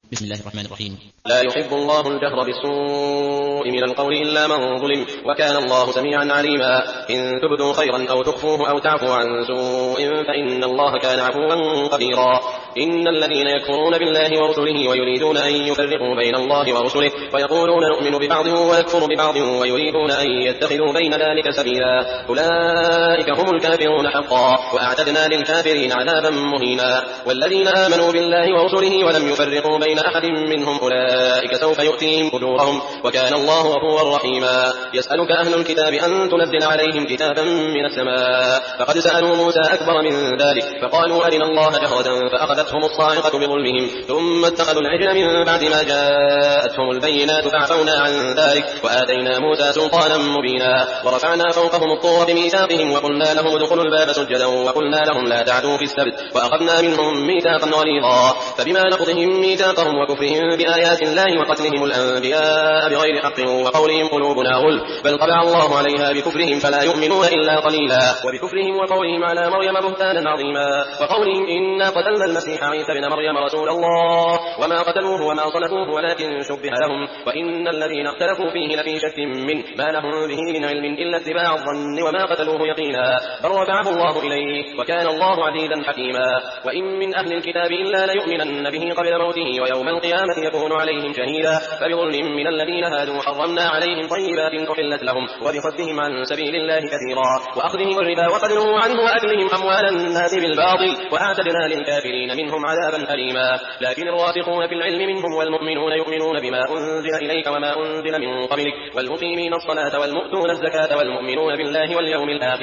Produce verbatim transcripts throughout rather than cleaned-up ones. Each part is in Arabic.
بسم الله الرحمن الرحيم. لا يحب الله الجهر بالسوء من القول إلا من ظلم، وكان الله سميعا عليما. إن تبدوا خيرا أو تخفوه أو تعفوا عن سوء فإن الله كان عفوا قديرا. إن الذين يكفرون بالله ورسله ويريدون أن يفرقوا بين الله ورسله ويقولون نؤمن ببعض ويكفر ببعض ويريدون أن يتخذوا بين ذلك سبيلا أولئك هم الكافرون حقا، وأعتدنا للكافرين عذابا مهينا. والذين آمنوا بالله ورسله ولم يفرقوا بين أحد منهم أولئك سوف يؤتيهم أجورهم، وكان الله غفورا رحيما. يسألك أهل الكتاب أن تنزل عليهم كتابا من السماء، فقد سألوا موسى أكبر من ذلك فقالوا أرنا الله جهرة فأخذتهم الصاعقة بظلمهم ثم اتخذوا العجل من بعد ما جاءتهم البينات فعفونا عن ذلك وآتينا موسى سلطانا مبينا. ورفعنا فوقهم الطور بميثاقهم وقلنا لهم ادخلوا الباب سجدا وقلنا لهم لا تعدوا في السبت وأخذنا منهم ميثاقا غليظا. فبما نقضهم ميثاقهم وكفرهم بآيات الله وقتلهم الأنبياء بغير حق وقولهم قلوبنا غلف بل طبع الله عليها بكفرهم فلا يؤمنون إلا قليلا. وبكفرهم وقولهم على مريم بهتانا عظيما، وقولهم إنا قتلنا المسيح عيسى ابن مريم رسول الله وما قتلوه وما صلبوه ولكن شبه لهم وإن الذين اختلفوا فيه لفي شك منه ما لهم به من علم إلا اتباع الظن وما قتلوه يقينا بل رفعه الله إليه وكان الله عزيزا حكيما. وإن من أهل الكتاب إلا ليؤمنن به قبل موته ويوم القيامة يكون عليهم شهيدا. فبظلم من الذين هادوا حرمنا عليهم طيبات أحلت لهم وبصدهم عن سبيل الله كثيرا وأخذهم الربا وقد نهوا عنه وأكلهم أموال الناس بالباطل وأعتدنا للكافرين منهم عذابا أليما. لكن الراسخون في العلم منهم والمؤمنون يؤمنون بما أنزل إليك وما أنزل من قبلك والمقيمين الصلاة والمؤتون الزكاة والمؤمنون بالله واليوم الآخر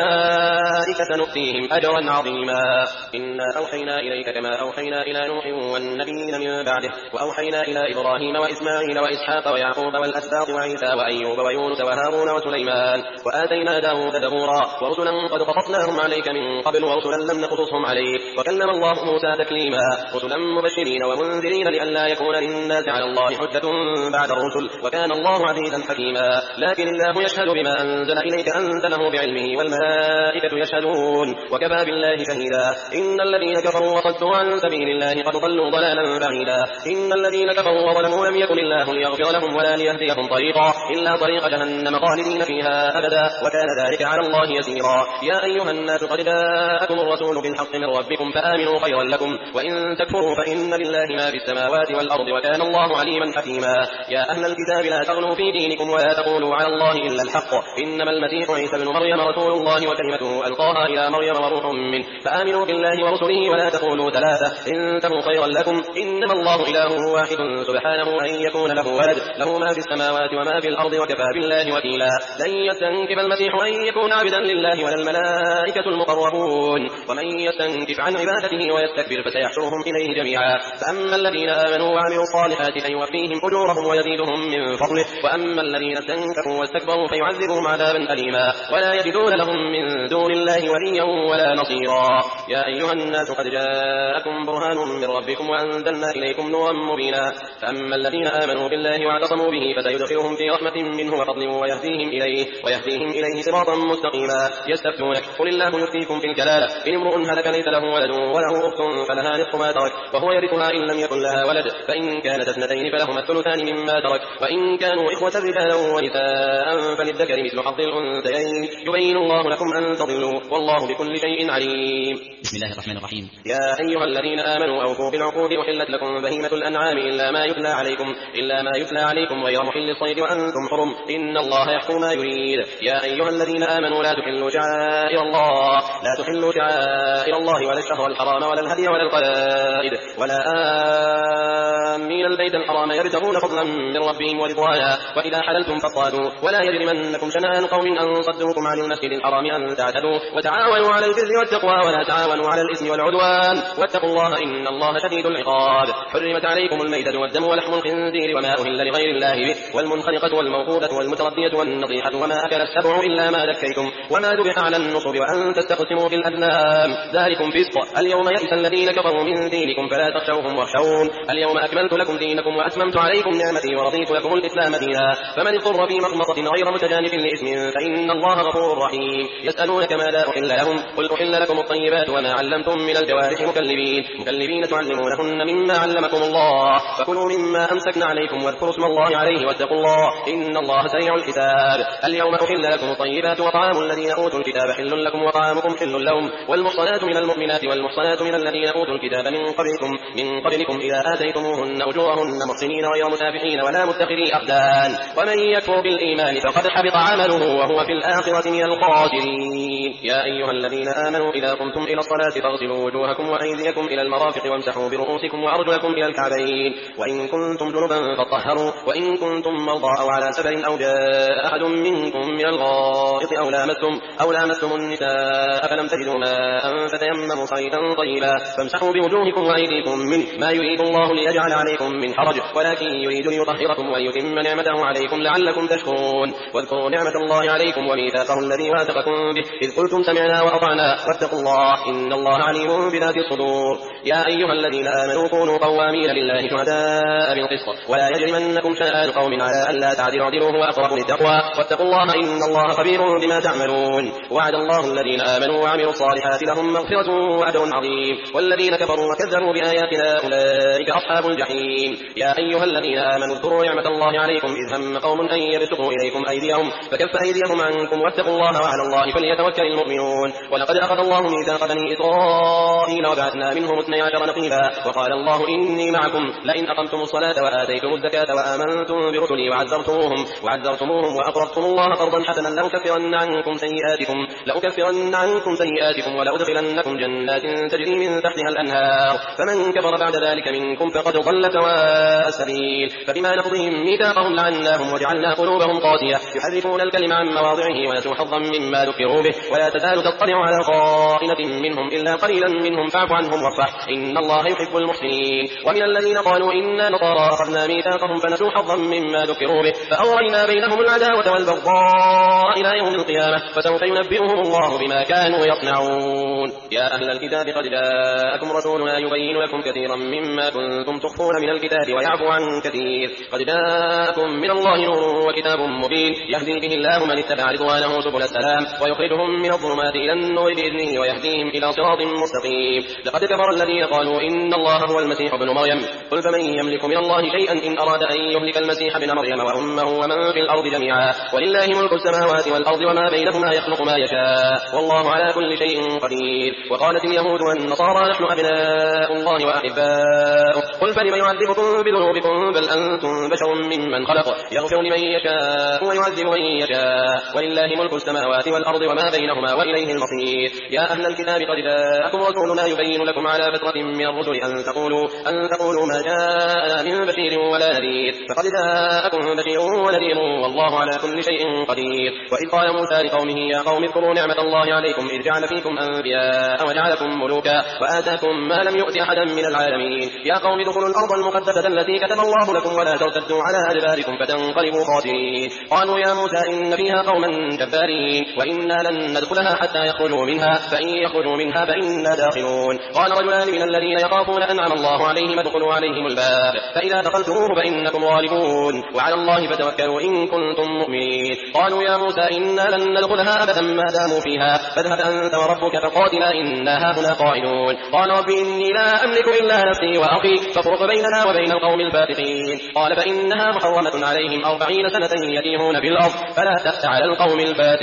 أولئك سنؤتيهم أجرا عظيما. إنا أوحينا إليك كما أوحينا إلى نوح والنبيين من بعده وأوحينا إلى إبراهيم وإسماعيل وإسحاق ويعقوب والأسباط وعيسى وأيوب ويونس وهارون وسليمان وآتينا داود زبورا ورسلا قد قصصناهم عليك من قبل ورسلا لم نقصصهم عليك وكلم الله موسى تكليما. رسلا مبشرين ومنذرين لئلا يكون للناس على الله حجة بعد الرسل وكان الله عزيزا حكيما. لكن الله يشهد بما أنزل إليك أنزله بعلمه والملائكة يشهدون وكفى بالله شهيدا. إن الذين كفروا وصدوا عن سبيل الله قد ضلوا ضلالا بعيدا. إن الذين كفروا وظلموا لم يكن الله ليغفر لهم ولا ليهديهم طريقا إلا طريق جهنم خالدين فيها أبدا وكان ذلك على الله يسيرا. يا أيها الناس قد جاءكم الرسول بالحق من ربكم فآمنوا خيرا لكم وإن تكفروا فإن لله ما في السماوات والأرض وكان الله عليما حكيما. يا أهل الكتاب لا تغلوا في دينكم ولا تقولوا على الله إلا الحق إنما المسيح عيسى ابن مريم رسول الله وكلمته ألقاها إلى مريم وروح منه فآمنوا بالله ورسله ولا تقولوا ثلاثة انتهوا خيرا لكم إنما الله إله واحد سبحانه أن يكون له ولد له ما في السماوات وما في الأرض وكفى بالله وكيلا. لن يستنكف المسيح أن يكون عبدا لله ولا الملائكة المقربون ومن يستنكف عن عبادته ويستكبر فسيحشرهم إليه جميعا. فأما الذين آمنوا وعملوا الصالحات فيوفيهم أجورهم ويزيدهم من فضله وأما الذين استنكفوا واستكبروا فيعذبهم عذابا أليما ولا يجدون لهم من دون الله وليا ولا نصيرا. يا أيها الناس قد جاءكم برهان من ربكم وأنزلنا إليكم نورا مبينا. فأما الذين آمنوا بالله واعتصموا به فسيدخلهم في رحمة منه وفضل ويهديهم إليه ويهديهم إليه صراطا مستقيما. يستفتونك قل الله يفتيكم في الكلالة إن امرؤ هلك ليس له ولد وله أخت فلها نصف ما ترك وهو يرثها إن لم يكن لها ولد فإن كانت اثنتين فلهما الثلثان مما ترك وإن كانوا إخوة رجالا ونساء فللذكر مثل حظ الأنثيين يبين الله لكم أن تضلوا والله بكل شيء عليم. بسم الله الرحمن الرحيم. يا أيها الذين آمنوا أوفوا بالعقود أحلت لكم بهيمة الأنعام إلا ما يتلى عليكم إلا ما يتلى عليكم غير محل الصيد وأنتم حرم إن الله يحكم ما يريد. يا أيها الذين آمنوا لا تحلوا شعائر الله لا تحلوا شعائر الله ولا الشهر الحرام ولا الهدي ولا القلائد ولا آمين البيت الحرام يبتغون فضلا من ربهم ورضوانا وإذا حللتم فاصطادوا ولا يجرمنكم شنآن قوم أن صدوكم عن المسجد الحرام أن تعتدوا وتعاونوا على البر والتقوى ولا تعاونوا على الإثم والعدوان واتقوا الله إن الله شديد العقاب. حرمت عليكم الميتة والدم ولحم الخنزير وما أهل لغير الله به والمنخنقة والموقوذة والمتردية والنطيحة وما أكل السبع إلا ما ذكيتم وما ذبح على النصب وأن تستقسموا في الأزلام ذلكم فسق. اليوم يئس الذين كفروا من دينكم فلا تخشوهم واخشون اليوم أكملت لكم لكم دينكم وأتممت عليكم نعمتي ورضيت لكم الإسلام دينا فمن اضطر في مخمصة غير متجانف لإثم فإن الله غفور رحيم يسألونك ماذا أحل لهم قل أحل لكم الطيبات وما علمتم من الجوارح مكلبين مكلبين تعلمونهن مما علمكم الله فكلوا مما أمسكن عليكم واذكروا اسم الله عليه واتقوا الله إن الله سريع الحساب اليوم أحل لكم الطيبات وطعام الذين أوتوا الكتاب حل لكم وطعامكم حل لهم والمحصنات من المؤمنات والمحصنات من الذين أوتوا الكتاب من قبلكم من قبلكم إذا آتيتموهن أجورهن محصنين غير مسافحين ولا متخذي أخدان ومن يكفر بالإيمان فقد حبط عمله وهو في الآخرة من الخاسرين يا أيها الذين آمنوا إذا قمتم إلى الصلاة فاغسلوا وجوهكم وأيديكم إلى المرافق وامسحوا برؤوسكم وأرجلكم إلى الكعبين وإن كنتم جنبا فاطهروا وإن كنتم مرضى أو على سفر أو جاء أحد منكم من الغائط أو لامستم أو لامستم النساء فلم تجدوا ماء فتيمموا صعيدا طيبا فامسحوا بوجوهكم وأيديكم منه ما يريد الله ليجعل عليكم من حرج ولكن يريد ليطهركم وليتم نعمته عليكم لعلكم تشكرون واذكروا نعمة الله عليكم وميثاقه الذي واثقكم به إذ قلتم سمعنا وأطعنا واتقوا الله إن الله عليم بذات الصدور يا أيها الذين آمنوا كونوا قوامين لله شهداء بالقسط ولا يجرمنكم شنآن قوم على ألا تعدلوا اعدلوا هو أقرب للتقوى واتقوا الله إن الله خبير بما تعملون وعد الله الذين آمنوا وعملوا الصالحات لهم مغفرة وأجر عظيم والذين كفروا وكذبوا بآياتنا أولئك أصحاب الجحيم يا أيها الذين آمنوا اذكروا نعمة الله عليكم إذ هم قوم أن يبسطوا إليكم أيديهم فكف أيديهم عنكم واتقوا الله وعلى الله فليتوكل المؤمنون ولقد أخذ الله ميثاق بني إسرائيل وبعثنا منهم اثني عشر نقيبا وقال الله إني معكم لئن أقمتم الصلاة وآتيتم الزكاة وآمنتم برسلي وعزرتموهم وعزرتموهم وأقرضتم الله قرضا حسنا لأكفرن عنكم سيئاتكم لأكفرن عنكم سيئاتكم ولأدخلنكم جنات تجري من تحتها الأنهار فمن كفر بعد ذلك منكم فقد ضل سواء السبيل فبما نقضهم ميثاقهم لعناهم وجعلنا قلوبهم قاسية يحرفون الكلم عن مواضعه ونسوا حظا مما ذكروا به ولا تزال تطلع على خائنة منهم إلا قليلا منهم فاعف عنهم واصفح إن الله يحب المحسنين ومن الذين قالوا إنا نصارى أخذنا ميثاقهم فنسوا حظا مما ذكروا به فأغرينا بينهم العداوة والبغضاء إلى يوم القيامة فسوف ينبئهم الله بما كانوا يصنعون يا أهل الكتاب قد جاءكم رسولنا يبين لكم كثيرا مما كنتم تخفون من الكتاب ويعفو عن كثير قد جاءكم من الله نور وكتاب مبين يهدي به الله من اتبع رضوانه سبل السلام ويخرجهم من الظلمات إلى النور بإذنه ويهديهم إلى صراط مستقيم لقد كفر الذين قالوا إن الله هو المسيح ابن مريم قل فمن يملك من الله شيئا إن أراد أن يهلك المسيح ابن مريم وأمه ومن في الأرض جميعا ولله ملك السماوات والأرض وما بينهما يخلق ما يشاء والله على كل شيء قدير وقالت اليهود والنصارى نحن أبناء الله وأحباؤه قل فلم يعذبكم بذنوبكم بل أنتم بشر ممن خلق يغفر لمن يشاء ويعذب من يشاء ولله ملك السماوات والأرض وما بينهما وإليه المصير يا أهل الكتاب قد جاءكم رسولنا يبين لكم على فترة من الرسل أن تقولوا أن تقولوا ما جاءنا من بشير ولا نذير فقد جاءكم بشير ونذير والله على كل شيء قدير وإذ قال موسى لقومه يا قوم اذكروا نعمة الله عليكم إذ جعل فيكم أنبياء وجعلكم ملوكا وآتاكم ما لم يؤت أحدا من العالمين يا قوم ادخلوا الأرض المقدسة التي كتب الله لكم ولا ترتدوا على أدباركم فتنقلبوا خاسرين قالوا يا موسى إن فيها قوما جبارين وإنا لن ندخلها حتى يخرجوا منها فإن يخرجوا منها فإنا داخلون قال رجلان من الذين يخافون أنعم الله عليهم ادخلوا عليهم الباب فإذا دخلتموه فإنكم غالبون وعلى الله فتوكلوا إن كنتم مؤمنين قالوا يا موسى إنا لن ندخلها أبدا ما داموا فيها فاذهب أنت وربك فقاتلا إنا هاهنا قائلون قال رب إني لا أملك إلا نفسي وأخي فافرق بيننا وبين القوم الفاسقين قال فإنها محرمة عليهم أربعين سنة يتيهون في الأرض فلا تأس على القوم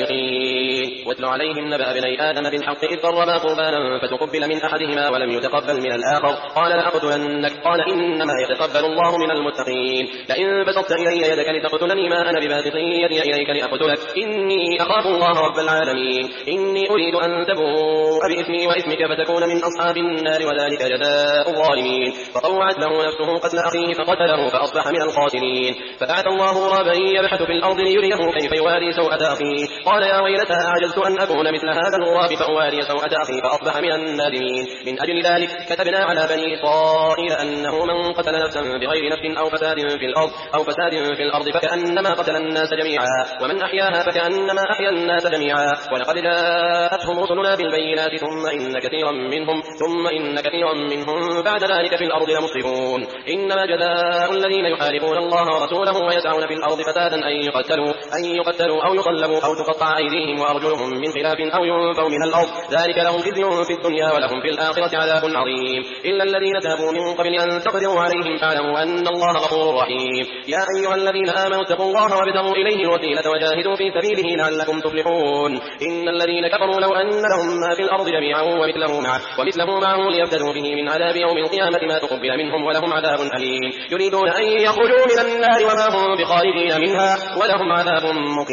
الفاسقين واتل عليهم نبأ ابني آدم بالحق إذ قربا قربانا فتقبل من أحدهما ولم يتقبل من الآخر قال لأقتلنك قال إنما يتقبل الله من المتقين لئن بسطت إلي يدك لتقتلني ما أنا بباسط يدي إليك لأقتلك إني أخاف الله رب العالمين إني أريد أن تبوء بإثمي وإثمك فتكون من أصحاب النار وذلك جزاء الظالمين فطوعت له نفسه قتل أخيه فقتله فأصبح من الخاسرين فبعث الله غرابا يبحث في الأرض ليريه كيف يواري سوءة أخيه قال يا ويلتى أعجزت أن أكون مثل هذا الغراب فأواري سوءة أخي فأصبح من النادمين من أجل ذلك كتبنا على بني إسرائيل أنه من قتل نفسا بغير بغير نفس أو فساد في الأرض أو فساد في الأرض فكأنما قتل الناس جميعا ومن أحياها فكأنما أحيا الناس جميعا ولقد جاءتهم رسلنا بالبينات ثم إن كثيرا منهم ثم إن كثيرا منهم بعد ذلك في الأرض لمسرفون إنما جزاء الذين يحاربون الله ورسوله ويسعون في الأرض فسادا أن يقتلوا أن يقتلوا أو يصلبوا أو تقطع أيديهم وأرجلهم من خلاف أو ينفوا من الأرض ذلك لهم خزي في الدنيا ولهم في الآخرة عذاب عظيم إلا الذين تابوا من قبل أن تقدروا عليهم فاعلموا أن الله غفور رحيم يا أيها الذين آمنوا اتقوا الله وابتغوا إليه الوسيلة وجاهدوا في سبيله لعلكم تفلحون إن الذين كفروا لو أن لهم ما في الأرض جميعا ومثله معه ومثله معه ليفتدوا به من عذاب يوم القيامة ما تقبل منهم ولهم عذاب أليم يريدون أن يخرجوا من النار وما هم بخارجين منها ولهم عذاب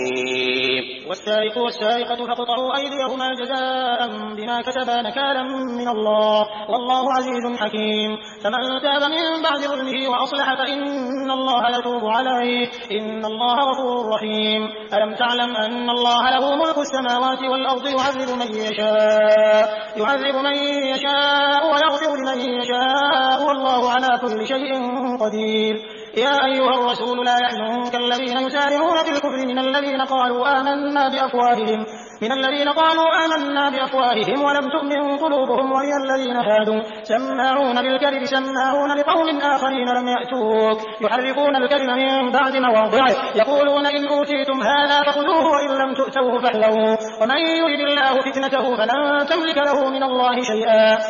مقيم والسارق والسارقة فاقطعوا أيديهما جزاء بما كتبا نكالا من الله والله عزيز حكيم فمن تاب من بعد ظلمه وأصلح فإن الله يتوب عليه إن الله غفور رحيم ألم تعلم أن الله له ملك السماوات والأرض يعذب من يشاء يعذب من يشاء ويغفر لمن يشاء والله على كل شيء قدير يا أيها الرسول لا يحزنك الذين يسارعون في الكفر من الذين قالوا آمنا بأفواههم من الذين قالوا آمنا بأفواههم ولم تؤمن قلوبهم ومن الذين هادوا سماعون بالكذب سماعون لقوم آخرين لم يأتوك يحرفون الكلم من بعد مواضعه يقولون إن أوتيتم هذا فخذوه وإن لم تؤتوه فاحذروا ومن يرد الله فتنته فلن تملك له من الله شيئا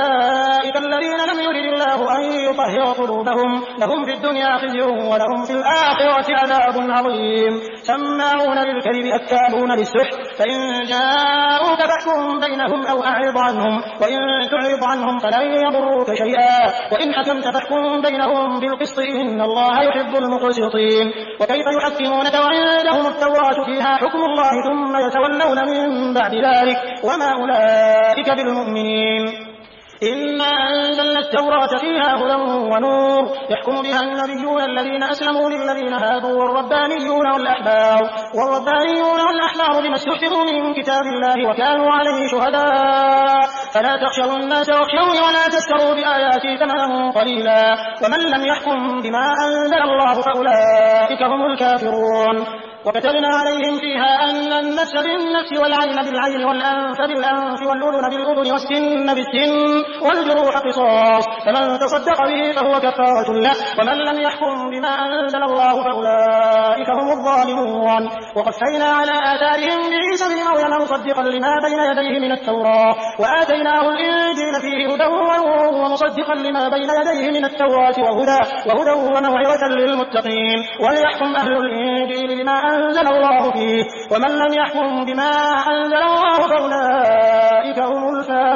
أولئك الذين لم يرد الله أن يطهر قلوبهم لهم في الدنيا خزي ولهم في الآخرة عذاب عظيم سماعون للكذب أكالون للسحت فإن جاءوك فاحكم بينهم أو أعرض عنهم وإن تعرض عنهم فلن يضروك شيئا وإن حكمت فاحكم بينهم بالقسط إن الله يحب المقسطين وكيف يحكمونك وعندهم التوراة فيها حكم الله ثم يتولون من بعد ذلك وما أولئك بالمؤمنين إنا أنزلنا التوراة فيها هدى ونور يحكم بها النبيون الذين أسلموا للذين هادوا والربانيون والأحبار والربانيون والأحبار بما استحفظوا من كتاب الله وكانوا عليه شهداء فلا تخشوا الناس واخشوني ولا تشتروا بآياتي ثمنا قليلا ومن لم يحكم بما أنزل الله فأولئك هم الكافرون وكتبنا عليهم فيها أن النفس بالنفس والعين بالعين والأنف بالأنف والأذن بالأذن والسن بالسن والجروح قصاص فمن تصدق به فهو كفارة له ومن لم يحكم بما أنزل الله فأولئك هم الظالمون وقفينا على آثارهم بعيسى بن مريم مصدقا لما بين يديه من التوراة وآتيناه الإنجيل فيه هدى ونور ومصدقا لما بين يديه من التوراة وهدى وهدى وموعظة للمتقين وليحكم أهل الإنجيل بما أنزل الله فيه ومن لم يحكم بما أنزل الله فأولئك هم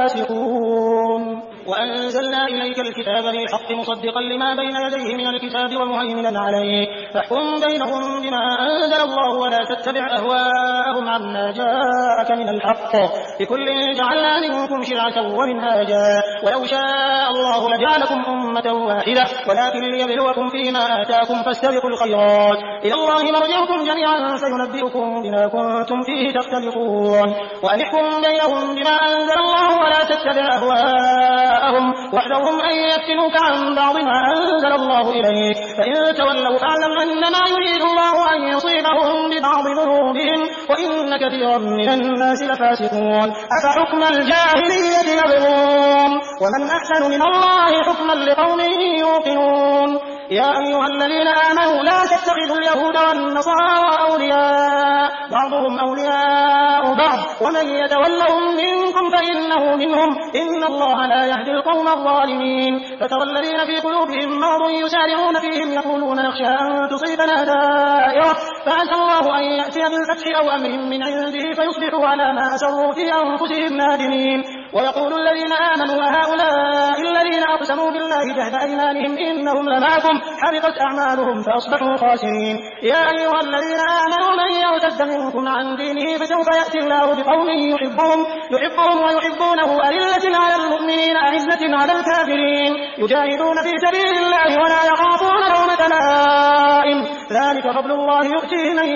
الفاسقون وأنزلنا إليك الكتاب بالحق مصدقا لما بين يديه من الكتاب ومهيمنا عليه فاحكم بينهم بما أنزل الله ولا تتبع أهواءهم عما جاءك من الحق لكل جعلنا منكم شرعة ومنهاجا ولو شاء الله لجعلكم أمة واحدة ولكن ليبلوكم فيما آتاكم فاستبقوا الخيرات إلى الله مرجعكم جميعا فينبئكم بما كنتم فيه تختلفون وأن احكم بينهم بما أنزل الله ولا تتبع أهواءهم واحذرهم أن يفتنوك عن بعض ما أنزل الله إليك فإن تولوا فاعلم أنما يريد الله أن يصيبهم ببعض ذنوبهم وإن كثيرا من الناس لفاسقون أفحكم الجاهلية يبغون ومن أحسن من الله حكما لقوم يوقنون يا أيها الذين آمنوا لا تتخذوا اليهود والنصارى أولياء بعضهم أولياء بعض ومن يتولهم منكم فإنه منهم إن الله لا يهدي القوم الظالمين فترى الذين في قلوبهم مرض يسارعون فيهم يقولون نخشى أن تصيبنا دائرة فعسى الله أن يأتي بالفتح أو أمر من عنده فيصبحوا على ما أسروا في أنفسهم نادمين ويقول الذين آمنوا أهؤلاء الذين أقسموا بالله جهد أيمانهم إنهم لمعكم حبطت أعمالهم فأصبحوا خاسرين يا أيها الذين آمنوا من يرتد منكم عن دينه فسوف يأتي الله بقوم يحبهم يحبهم ويحبونه أذلة على المؤمنين أعزة على الكافرين يجاهدون في سبيل الله ولا يخافون لومة لائم ذلك فضل الله يؤتيه من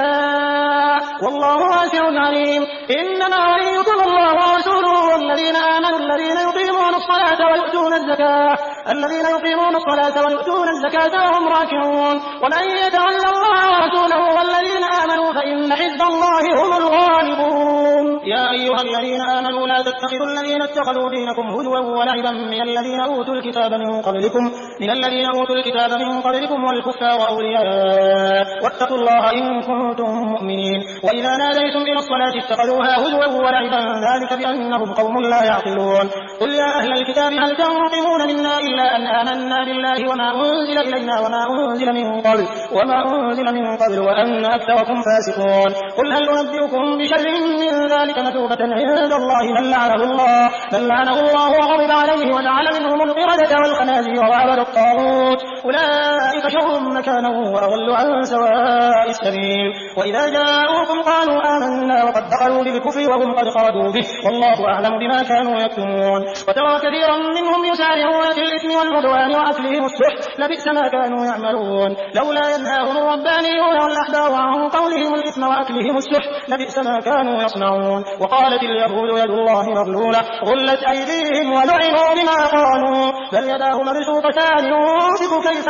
يشاء والله واسع عليم إنما وليكم الله ورسوله والذين آمنوا الذين يقيمون الصلاة ويؤتون الزكاة الذين يقيمون الصلاة ويؤتون الزكاة وهم راكعون ومن يتولى الله ورسوله والذين آمنوا فإن حزب الله هم الغالبون. يا أيها الذين آمنوا لا تتخذوا الذين اتخذوا دينكم هزوا ولعبا من الذين أوتوا الكتاب من قبلكم من الذين أوتوا الكتاب من قبلكم والكفار أولياء واتقوا الله إن كنتم مؤمنين. وإذا ناديتم إلى الصلاة اتخذوها هزوا ولعبا ذلك بأنهم قوم لا يعقلون. قل يا أهل الكتاب هل تنقمون منا إلا أن آمنا بالله وما أنزل إلينا وما أنزل من قبل وما أنزل من قبل وأن أكثركم فاسقون. قل هل أنبئكم بشر من ذلك مثوبة عند الله من لعنه الله من لعنه الله وغضب عليه وجعل منهم القردة والخنازير وعبد الطاغوت أولئك شر مكانا وأضل عن سواء السبيل. وإذا جاءوكم قالوا آمنا وقد دخلوا بالكفر وهم قد خرجوا به والله أعلم بما كانوا يكتمون. وترى كثيرا منهم يسارعون في الإثم والعدوان وأكلهم السحت لبئس ما كانوا يعملون. لولا ينهاهم الربانيون والأحبار عن قولهم الإثم وأكلهم السحت لبئس ما كانوا يصنعون. وقالت اليهود يد الله مغلولة غلت أيديهم ولعنوا بما قالوا بل يداه مبسوطتان ينفق كيف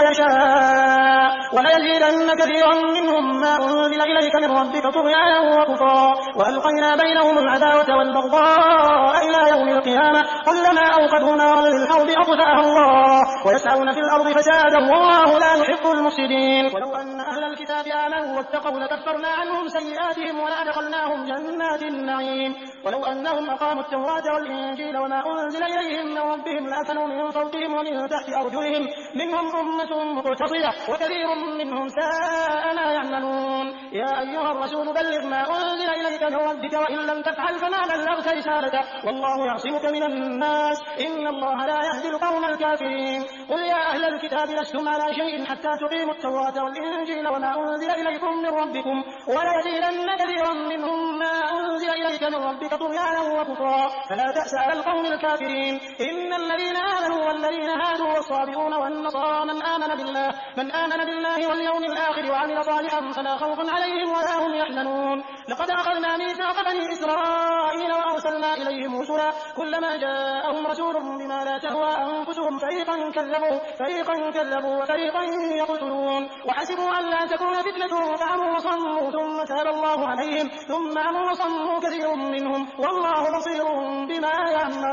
يشاء وليزيدن كثيرا منهم ما أنزل إليك من ربك طغيانا وكفرا وألقينا بينهم العداوة والبغضاء إلى يوم القيامة كلما أوقدوا نارا للحرب أطفأها الله ويسعون في الأرض فسادا والله لا يحب المفسدين. ولو أن أهل الكتاب آمنوا واتقوا لكفرنا عنهم سيئاتهم ولأدخلناهم جنات النعيم. ولو أنهم أقاموا التوراة والإنجيل وما أنزل إليهم من ربهم لأكلوا من فوقهم ومن تحت أرجلهم منهم أمة مقتصدة وكثير منهم ساء ما يعملون. يا أيها الرسول بلغ ما أنزل إليك من ربك وإن لم تفعل فما بلغت رسالته والله يعصمك من الناس إن الله لا يهدي القوم الكافرين. قل يا أهل الكتاب لستم على شيء حتى تقيموا التوراة والإنجيل وما أنزل إليكم من ربكم وليزيدن كثيرا منهم ما أنزل إليك من ربك طغيانا وكفرا فلا تأس على القوم الكافرين. إن الذين آمنوا والذين هادوا والصابئون والنصارى من آمن بالله من آمن بالله واليوم الآخر وعمل صالحا فلا خوف عليهم ولا هم يحزنون. لقد أخذنا ميثاق بني إسرائيل وأرسلنا إليهم رسلا كلما جاءهم رسول بما لا تهوى أنفسهم فريقا كذبوا فريقا كذبوا وفريقا يقتلون وحسبوا أن لا تكون فتنة فعموا وصموا ثم تاب الله عليهم ثم عموا وصموا كثير منهم والله بصير بما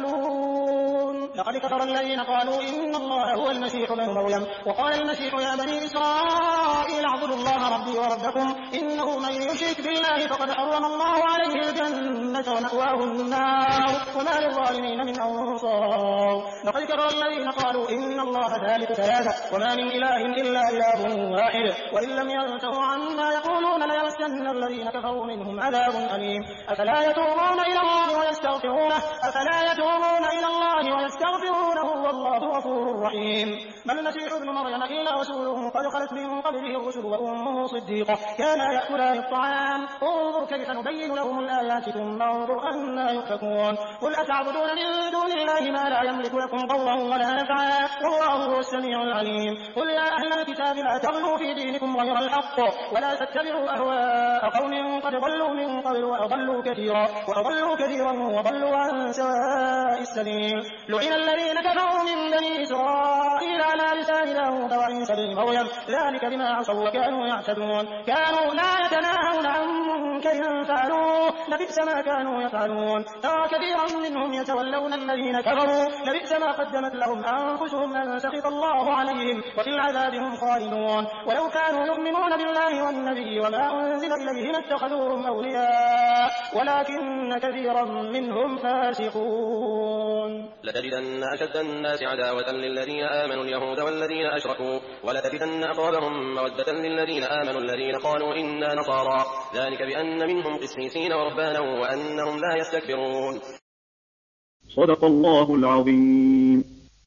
يعملون. لقد كفر الذين قالوا إن الله هو المسيح ابن مريم وقال المسيح يا بني إسرائيل اعبدوا الله ربي وربكم إنه من يشرك بالله فقد حرم الله عليه الجنة ومأواه النار وما للظالمين من أنصار. لقد كفر الذين قالوا إن الله ثالث ثلاثة وما من إله إلا إله واحد وإن لم ينتهوا عما يقولون ليمسن الذين كفروا منهم عذاب أليم. أفلا يتوبون إلى الله ويستغفرونه أفلا يتوبون إلى الله ويستغفرونه والله غفور رحيم. ما المسيح ابن مريم إلا رسول قد خلت من قبله الرسل وأمه صديقة كانا يأكلان الطعام انظر كيف نبين لهم الآيات ثم انظر أنا يؤفكون. قل أتعبدون من دون الله ما لا يملك لكم ضرا ولا نفعا والله هو السميع العليم. قل يا أهل الكتاب لا تغلوا في دينكم غير الحق ولا تتبعوا أهواء قوم قد ضلوا من قبل وأضلوا كثيرا وأضلوا كثيرا وضلوا عن سواء السبيل. لعن الذين كفروا من بني إسرائيل على لسان داود وعيسى بن مريم ذلك بما عصوا وكانوا يعتدون كانوا لا يتناهون عن منكر فعلوه لبئس ما كانوا يفعلون. ترى كثيرا منهم يتولون الذين كفروا لبئس ما قدمت لهم أنفسهم أن سخط الله عليهم وفي العذاب هم خالدون. ولو كانوا يؤمنون بالله والنبي وما أنزل إليه لاتخذوهم أولياء ولكن كثيرا منهم فاسقون. لتجدن أشد الناس عداوة للذين آمنوا اليهود والذين أشركوا ولتجدن أقربهم مودة للذين آمنوا الذين قالوا إنا نصارى ذلك بأن منهم قسيسين ورهبانا وأنهم لا يستكبرون. صدق الله العظيم.